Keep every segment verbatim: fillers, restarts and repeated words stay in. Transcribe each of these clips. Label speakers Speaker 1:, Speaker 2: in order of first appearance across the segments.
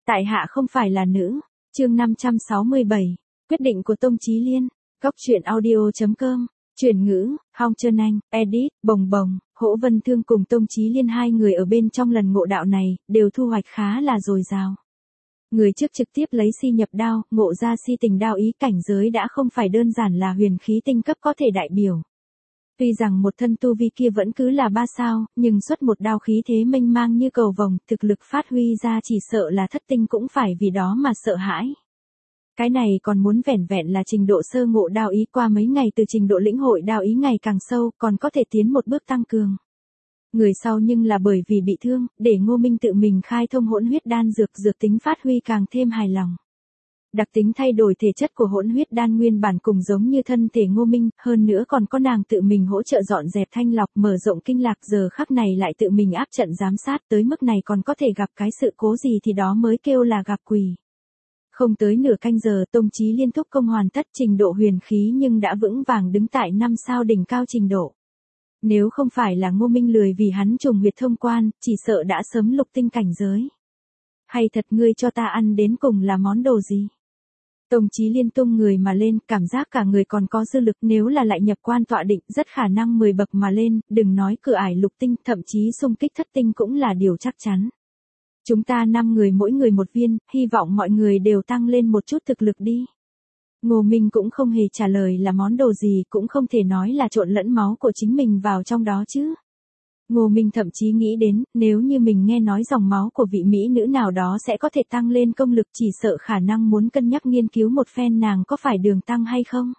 Speaker 1: Tại hạ không phải là nữ. Chương năm trăm sáu mươi bảy. Quyết định của Tông Chí Liên. Góc truyện audio chấm com. Chuyển ngữ, Hong Trân Anh, edit, Bồng Bồng, Hỗ Vân Thương cùng Tông Chí Liên hai người ở bên trong lần ngộ đạo này, đều thu hoạch khá là dồi dào. Người trước trực tiếp lấy si nhập đao, ngộ ra si tình đao ý, cảnh giới đã không phải đơn giản là huyền khí tinh cấp có thể đại biểu. Tuy rằng một thân tu vi kia vẫn cứ là ba sao, nhưng xuất một đao khí thế mênh mang như cầu vồng, thực lực phát huy ra chỉ sợ là thất tinh cũng phải vì đó mà sợ hãi. Cái này còn muốn vẻn vẹn là trình độ sơ ngộ đao ý, qua mấy ngày từ trình độ lĩnh hội đao ý ngày càng sâu, còn có thể tiến một bước tăng cường. Người sau nhưng là bởi vì bị thương, để Ngô Minh tự mình khai thông hỗn huyết đan dược, dược tính phát huy càng thêm hài lòng. Đặc tính thay đổi thể chất của hỗn huyết đan nguyên bản cùng giống như thân thể Ngô Minh, hơn nữa còn có nàng tự mình hỗ trợ dọn dẹp thanh lọc, mở rộng kinh lạc, giờ khắc này lại tự mình áp trận giám sát, tới mức này còn có thể gặp cái sự cố gì thì đó mới kêu là gặp quỷ. Không tới nửa canh giờ, Tông Chí Liên thúc công hoàn tất, trình độ huyền khí nhưng đã vững vàng đứng tại năm sao đỉnh cao trình độ. Nếu không phải là Ngô Minh lười vì hắn trùng huyệt thông quan, chỉ sợ đã sớm lục tinh cảnh giới. Hay thật, ngươi cho ta ăn đến cùng là món đồ gì? Tông Chí Liên tung người mà lên, cảm giác cả người còn có dư lực, nếu là lại nhập quan tọa định, rất khả năng mười bậc mà lên, đừng nói cửa ải lục tinh, thậm chí xung kích thất tinh cũng là điều chắc chắn. Chúng ta năm người mỗi người một viên, hy vọng mọi người đều tăng lên một chút thực lực đi. Ngô Minh cũng không hề trả lời là món đồ gì, cũng không thể nói là trộn lẫn máu của chính mình vào trong đó chứ. Ngô Minh thậm chí nghĩ đến, nếu như mình nghe nói dòng máu của vị mỹ nữ nào đó sẽ có thể tăng lên công lực, chỉ sợ khả năng muốn cân nhắc nghiên cứu một phen nàng có phải đường tăng hay không.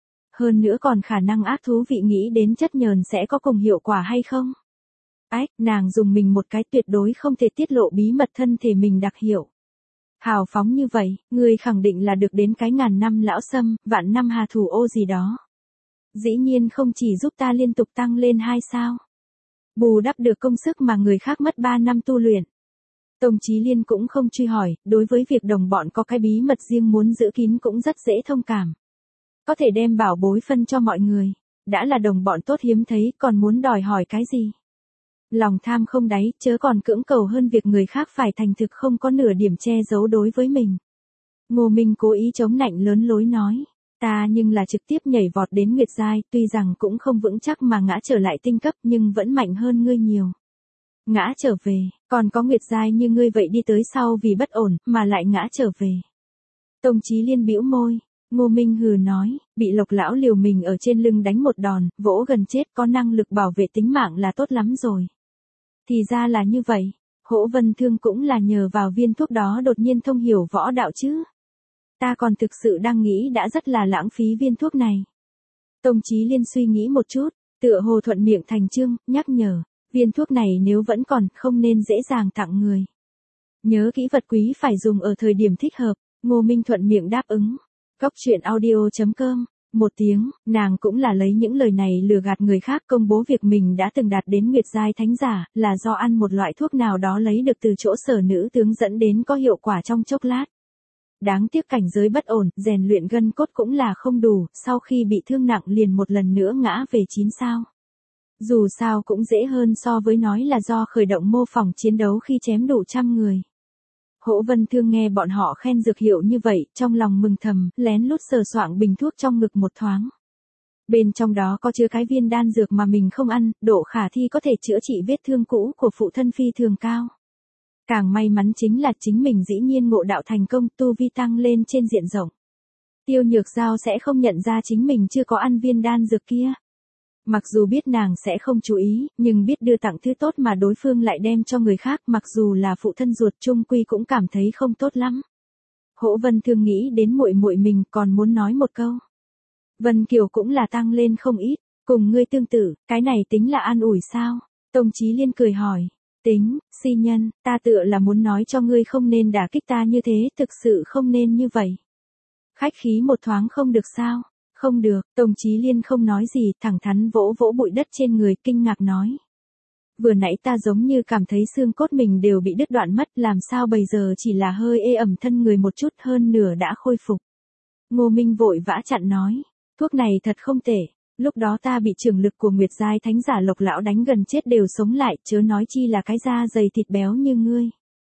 Speaker 1: Hơn nữa còn khả năng ác thú vị nghĩ đến chất nhờn sẽ có cùng hiệu quả hay không. Ách, nàng dùng mình một cái, tuyệt đối không thể tiết lộ bí mật thân thể mình đặc hiệu. Hào phóng như vậy, ngươi khẳng định là được đến cái ngàn năm lão sâm, vạn năm hà thủ ô gì đó. Dĩ nhiên không chỉ giúp ta liên tục tăng lên hai sao. Bù đắp được công sức mà người khác mất ba năm tu luyện. Tông Chí Liên cũng không truy hỏi, đối với việc đồng bọn có cái bí mật riêng muốn giữ kín cũng rất dễ thông cảm. Có thể đem bảo bối phân cho mọi người, đã là đồng bọn tốt hiếm thấy, còn muốn đòi hỏi cái gì? Lòng tham không đáy, chớ còn cưỡng cầu hơn việc người khác phải thành thực không có nửa điểm che giấu đối với mình. Ngô Minh cố ý chống nạnh lớn lối nói, ta nhưng là trực tiếp nhảy vọt đến Nguyệt giai, tuy rằng cũng không vững chắc mà ngã trở lại tinh cấp, nhưng vẫn mạnh hơn ngươi nhiều. Ngã trở về, còn có Nguyệt giai như ngươi vậy đi tới sau vì bất ổn, mà lại ngã trở về. Tông Chí Liên bĩu môi. Ngô Minh hừ nói, bị Lộc lão liều mình ở trên lưng đánh một đòn, vỗ gần chết, có năng lực bảo vệ tính mạng là tốt lắm rồi. Thì ra là như vậy, Hỗ Vân Thương cũng là nhờ vào viên thuốc đó đột nhiên thông hiểu võ đạo chứ. Ta còn thực sự đang nghĩ đã rất là lãng phí viên thuốc này. Tông Chí Liên suy nghĩ một chút, tựa hồ thuận miệng thành chương, nhắc nhở, viên thuốc này nếu vẫn còn, không nên dễ dàng tặng người. Nhớ kỹ vật quý phải dùng ở thời điểm thích hợp. Ngô Minh thuận miệng đáp ứng. Góc truyện audio chấm com. Một tiếng, nàng cũng là lấy những lời này lừa gạt người khác, công bố việc mình đã từng đạt đến Nguyệt giai thánh giả, là do ăn một loại thuốc nào đó lấy được từ chỗ Sở nữ tướng dẫn đến có hiệu quả trong chốc lát. Đáng tiếc cảnh giới bất ổn, rèn luyện gân cốt cũng là không đủ, sau khi bị thương nặng liền một lần nữa ngã về chín sao. Dù sao cũng dễ hơn so với nói là do khởi động mô phỏng chiến đấu khi chém đủ trăm người. Hỗ Vân Thương nghe bọn họ khen dược hiệu như vậy, trong lòng mừng thầm, lén lút sờ soạng bình thuốc trong ngực một thoáng. Bên trong đó có chứa cái viên đan dược mà mình không ăn, độ khả thi có thể chữa trị vết thương cũ của phụ thân phi thường cao. Càng may mắn chính là chính mình dĩ nhiên ngộ đạo thành công, tu vi tăng lên trên diện rộng. Tiêu Nhược Giao sẽ không nhận ra chính mình chưa có ăn viên đan dược kia. Mặc dù biết nàng sẽ không chú ý, nhưng biết đưa tặng thứ tốt mà đối phương lại đem cho người khác, mặc dù là phụ thân ruột chung quy cũng cảm thấy không tốt lắm. Hỗ Vân Thương nghĩ đến muội muội mình, còn muốn nói một câu. Vân Kiều cũng là tăng lên không ít, cùng ngươi tương tự, cái này tính là an ủi sao? Tông Chí Liên cười hỏi, tính, si nhân, ta tựa là muốn nói cho ngươi không nên đả kích ta như thế, thực sự không nên như vậy. Khách khí một thoáng không được sao? Không được, Tông Chí Liên không nói gì, thẳng thắn vỗ vỗ bụi đất trên người, kinh ngạc nói. Vừa nãy ta giống như cảm thấy xương cốt mình đều bị đứt đoạn mất, làm sao bây giờ chỉ là hơi ê ẩm thân người một chút, hơn nửa đã khôi phục. Ngô Minh vội vã chặn nói, thuốc này thật không tệ, lúc đó ta bị trưởng lực của Nguyệt giai thánh giả Lộc lão đánh gần chết đều sống lại, chớ nói chi là cái da dày thịt béo như ngươi.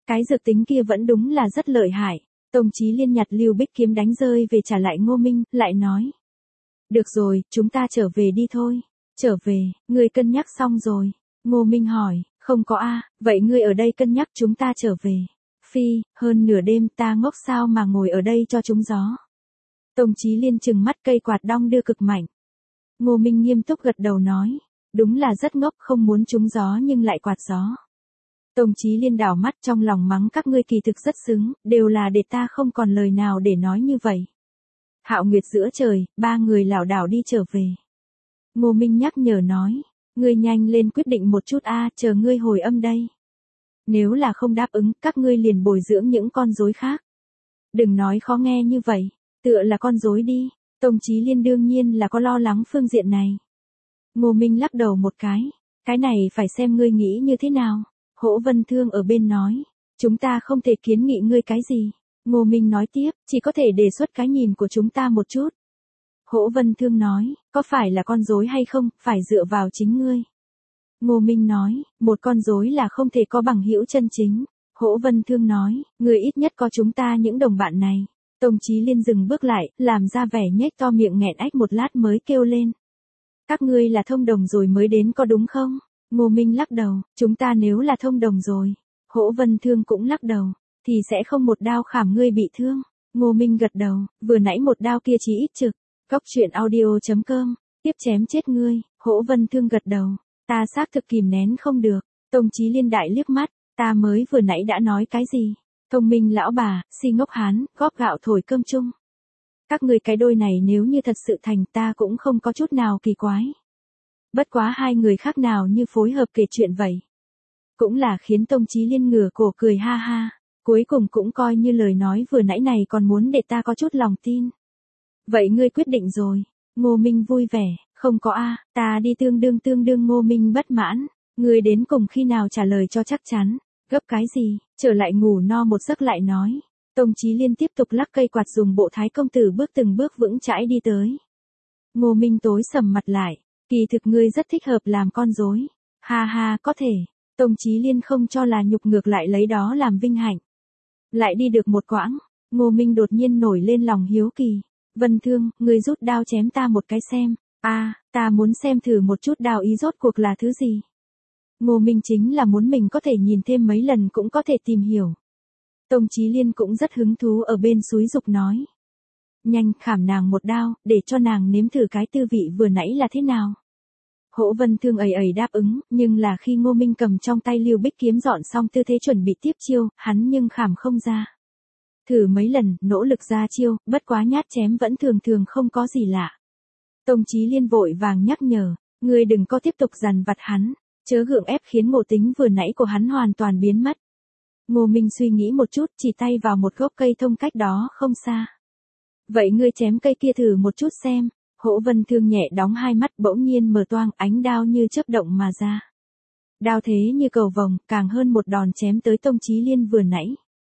Speaker 1: Cái dược tính kia vẫn đúng là rất lợi hại. Tông Chí Liên nhặt Lưu Bích kiếm đánh rơi về trả lại Ngô Minh, lại nói. Được rồi, chúng ta trở về đi thôi. Trở về, ngươi cân nhắc xong rồi. Ngô Minh hỏi, không có a, vậy ngươi ở đây cân nhắc chúng ta trở về. Phi, hơn nửa đêm ta ngốc sao mà ngồi ở đây cho trúng gió. Tông Chí Liên trừng mắt cây quạt đong đưa cực mạnh. Ngô Minh nghiêm túc gật đầu nói, đúng là rất ngốc, không muốn trúng gió nhưng lại quạt gió. Tông Chí Liên đảo mắt trong lòng mắng các ngươi kỳ thực rất xứng, đều là để ta không còn lời nào để nói như vậy. Hạo Nguyệt giữa trời, ba người lảo đảo đi trở về. Ngô Minh nhắc nhở nói, ngươi nhanh lên quyết định một chút a, chờ ngươi hồi âm đây. Nếu là không đáp ứng, các ngươi liền bồi dưỡng những con rối khác. Đừng nói khó nghe như vậy, tựa là con rối đi. Tông Chí Liên đương nhiên là có lo lắng phương diện này. Ngô Minh lắc đầu một cái, cái này phải xem ngươi nghĩ như thế nào. Hỗ Vân Thương ở bên nói, chúng ta không thể kiến nghị ngươi cái gì. Ngô Minh nói tiếp, chỉ có thể đề xuất cái nhìn của chúng ta một chút. Hỗ Vân Thương nói, có phải là con rối hay không, phải dựa vào chính ngươi. Ngô Minh nói, một con rối là không thể có bằng hữu chân chính. Hỗ Vân Thương nói, ngươi ít nhất có chúng ta những đồng bạn này. Tông Chí Liên dừng bước lại, làm ra vẻ nhếch to miệng nghẹn ách một lát mới kêu lên. Các ngươi là thông đồng rồi mới đến có đúng không? Ngô Minh lắc đầu, chúng ta nếu là thông đồng rồi. Hỗ Vân Thương cũng lắc đầu, thì sẽ không một đao khảm ngươi bị thương. Ngô Minh gật đầu, vừa nãy một đao kia chỉ ít trực. Cóc truyện audio chấm com, tiếp chém chết ngươi. Hỗ Vân Thương gật đầu, ta xác thực kìm nén không được. Tông Chí Liên đại liếc mắt, ta mới vừa nãy đã nói cái gì? Thông minh lão bà, si ngốc hán, góp gạo thổi cơm chung. Các người cái đôi này nếu như thật sự thành ta cũng không có chút nào kỳ quái. Bất quá hai người khác nào như phối hợp kể chuyện vậy. Cũng là khiến Tông Chí Liên ngửa cổ cười ha ha. Cuối cùng cũng coi như lời nói vừa nãy này còn muốn để ta có chút lòng tin. Vậy ngươi quyết định rồi. Ngô Minh vui vẻ, không có a, ta đi tương đương tương đương. Ngô Minh bất mãn. Ngươi đến cùng khi nào trả lời cho chắc chắn. Gấp cái gì, trở lại ngủ no một giấc lại nói. Tông Chí Liên tiếp tục lắc cây quạt dùng bộ thái công tử bước từng bước vững chãi đi tới. Ngô Minh tối sầm mặt lại, kỳ thực ngươi rất thích hợp làm con rối. Ha ha, có thể. Tông Chí Liên không cho là nhục, ngược lại lấy đó làm vinh hạnh. Lại đi được một quãng, Ngô Minh đột nhiên nổi lên lòng hiếu kỳ. Vân Thương, ngươi rút đao chém ta một cái xem. A, à, ta muốn xem thử một chút đao ý rốt cuộc là thứ gì. Ngô Minh chính là muốn mình có thể nhìn thêm mấy lần cũng có thể tìm hiểu. Tông Chí Liên cũng rất hứng thú ở bên xúi dục nói. Nhanh khảm nàng một đao, để cho nàng nếm thử cái tư vị vừa nãy là thế nào. Hỗ Vân Thương ầy ầy đáp ứng, nhưng là khi Ngô Minh cầm trong tay Lưu Bích kiếm dọn xong tư thế chuẩn bị tiếp chiêu, hắn nhưng khảm không ra. Thử mấy lần, nỗ lực ra chiêu, bất quá nhát chém vẫn thường thường không có gì lạ. Tông Chí Liên vội vàng nhắc nhở, ngươi đừng có tiếp tục dằn vặt hắn, chớ gượng ép khiến ngộ tính vừa nãy của hắn hoàn toàn biến mất. Ngô Minh suy nghĩ một chút, chỉ tay vào một gốc cây thông cách đó không xa. Vậy ngươi chém cây kia thử một chút xem. Hỗ Vân Thương nhẹ đóng hai mắt bỗng nhiên mở toang, ánh đao như chớp động mà ra. Đao thế như cầu vồng, càng hơn một đòn chém tới Tông Chí Liên vừa nãy.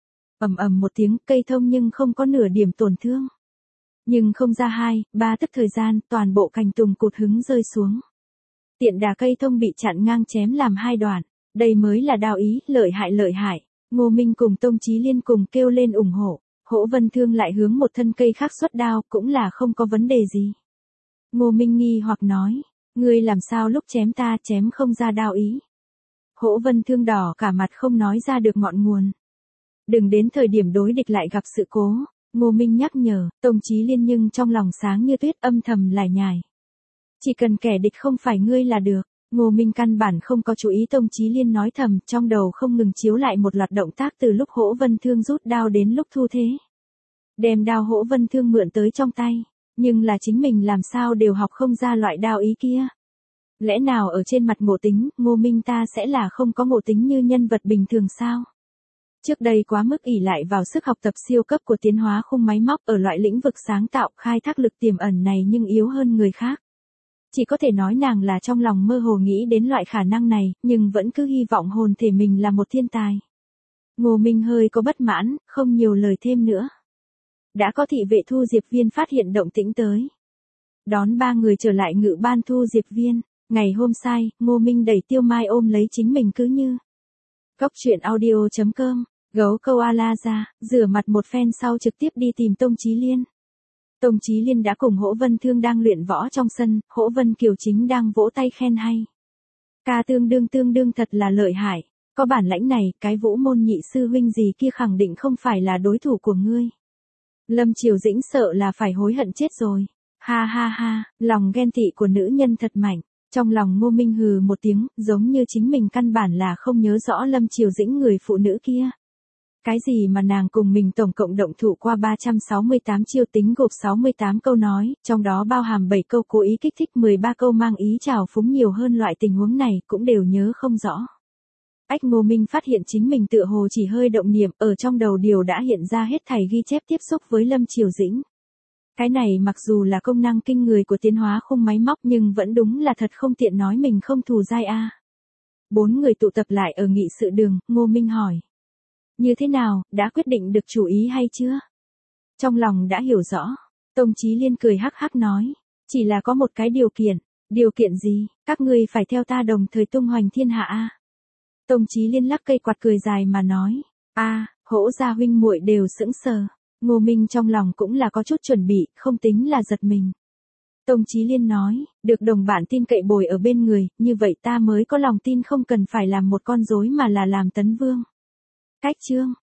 Speaker 1: Ầm ầm một tiếng, cây thông nhưng không có nửa điểm tổn thương. Nhưng không ra hai, ba tức thời gian, toàn bộ cành tùng cụt hứng rơi xuống. Tiện đà cây thông bị chặn ngang chém làm hai đoạn. Đây mới là đao ý, lợi hại lợi hại. Ngô Minh cùng Tông Chí Liên cùng kêu lên ủng hộ. Hỗ Vân Thương lại hướng một thân cây khác xuất đao, cũng là không có vấn đề gì. Ngô Minh nghi hoặc nói, ngươi làm sao lúc chém ta chém không ra đao ý. Hỗ Vân Thương đỏ cả mặt không nói ra được ngọn nguồn. Đừng đến thời điểm đối địch lại gặp sự cố. Ngô Minh nhắc nhở, Tông Chí Liên nhưng trong lòng sáng như tuyết, âm thầm lải nhải. Chỉ cần kẻ địch không phải ngươi là được. Ngô Minh căn bản không có chú ý Tông Chí Liên nói thầm, trong đầu không ngừng chiếu lại một loạt động tác từ lúc Hỗ Vân Thương rút đao đến lúc thu thế. Đem đao Hỗ Vân Thương mượn tới trong tay, nhưng là chính mình làm sao đều học không ra loại đao ý kia. Lẽ nào ở trên mặt ngộ tính, Ngô Minh ta sẽ là không có ngộ tính như nhân vật bình thường sao? Trước đây quá mức ỷ lại vào sức học tập siêu cấp của tiến hóa khung máy móc ở loại lĩnh vực sáng tạo, khai thác lực tiềm ẩn này nhưng yếu hơn người khác. Chỉ có thể nói nàng là trong lòng mơ hồ nghĩ đến loại khả năng này, nhưng vẫn cứ hy vọng hồn thể mình là một thiên tài. Ngô Minh hơi có bất mãn, không nhiều lời thêm nữa. Đã có thị vệ Thu Diệp Viên phát hiện động tĩnh tới. Đón ba người trở lại ngự ban Thu Diệp Viên. Ngày hôm sai, Ngô Minh đẩy Tiêu Mai ôm lấy chính mình cứ như. Cóc truyện audio chấm com Gấu câu a la ra, rửa mặt một phen sau trực tiếp đi tìm Tông Chí Liên. Tông Chí Liên đã cùng Hỗ Vân Thương đang luyện võ trong sân, Hỗ Vân Kiều chính đang vỗ tay khen hay. Ca tương đương tương đương thật là lợi hại, có bản lãnh này, cái Vũ môn nhị sư huynh gì kia khẳng định không phải là đối thủ của ngươi. Lâm Triều Dĩnh sợ là phải hối hận chết rồi. Ha ha ha, lòng ghen tị của nữ nhân thật mạnh. Trong lòng Ngô Minh hừ một tiếng, giống như chính mình căn bản là không nhớ rõ Lâm Triều Dĩnh người phụ nữ kia. Cái gì mà nàng cùng mình tổng cộng động thủ qua ba trăm sáu mươi tám chiêu tính gộp sáu mươi tám câu nói, trong đó bao hàm bảy câu cố ý kích thích mười ba câu mang ý trào phúng nhiều hơn loại tình huống này cũng đều nhớ không rõ. Ách Ngô Minh phát hiện chính mình tựa hồ chỉ hơi động niệm, ở trong đầu điều đã hiện ra hết thảy ghi chép tiếp xúc với Lâm Triều Dĩnh. Cái này mặc dù là công năng kinh người của tiến hóa khung máy móc nhưng vẫn đúng là thật không tiện nói mình không thù dai a. Bốn người tụ tập lại ở nghị sự đường, Ngô Minh hỏi. Như thế nào, đã quyết định được chủ ý hay chưa? Trong lòng đã hiểu rõ, Tông Chí Liên cười hắc hắc nói, chỉ là có một cái điều kiện. Điều kiện gì? Các ngươi phải theo ta đồng thời tung hoành thiên hạ a. Tông Chí Liên lắc cây quạt cười dài mà nói, a, Hỗ gia huynh muội đều sững sờ. Ngô Minh trong lòng cũng là có chút chuẩn bị, không tính là giật mình. Tông Chí Liên nói, được đồng bạn tin cậy bồi ở bên người, như vậy ta mới có lòng tin không cần phải làm một con rối mà là làm tấn vương. Cách chương,